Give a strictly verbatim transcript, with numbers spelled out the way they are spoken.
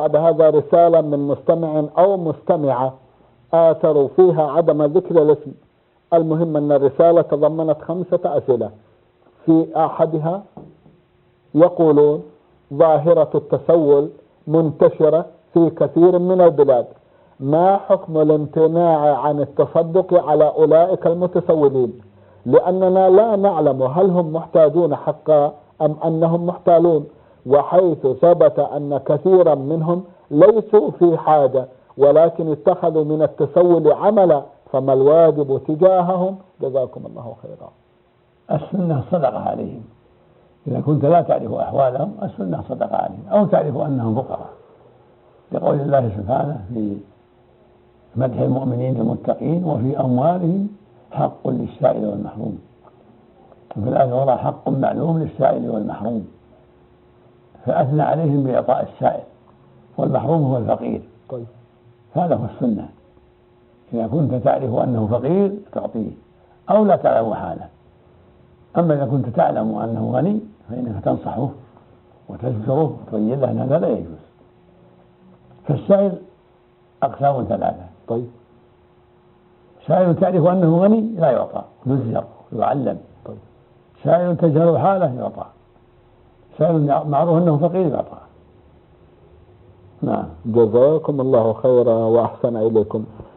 بعد هذا رسالة من مستمع أو مستمعة آثروا فيها عدم ذكر الاسم. المهم أن الرسالة تضمنت خمسة أسئلة. في أحدها يقولون: ظاهرة التسول منتشرة في كثير من البلاد، ما حكم الامتناع عن التصدق على أولئك المتسولين، لأننا لا نعلم هل هم محتاجون حقا أم أنهم محتالون، وحيث ثبت أن كثيرا منهم ليسوا في حاجة ولكن اتخذوا من التسول عملا، فما الواجب تجاههم؟ جزاكم الله خيرا. السنة صدقة عليهم، إذا كنت لا تعرف أحوالهم السنة صدقة عليهم، أو تعرف أنهم فقراء، لقول الله سبحانه في مدح المؤمنين المتقين: وفي أموالهم حق للسائل والمحروم. وفي الآية الأخرى: حق معلوم للسائل والمحروم، فأثنى عليهم بإعطاء السائل، والمحروم هو الفقير. طيب. هذا هو السنة. إذا كنت تعرف أنه فقير تعطيه، أو لا تعلم حاله. أما إذا كنت تعلم أنه غني فإنك تنصحه وتذكره وتبين له أن هذا لا يجوز. فالسائل أقسام ثلاثة. طيب. سائل تعرف أنه غني لا يعطى، يزجر يعلم. طيب. سائل تجهل حاله يعطى. سائل معروف أنه فقير يعطى. نعم. جزاكم الله خيرا وأحسن إليكم.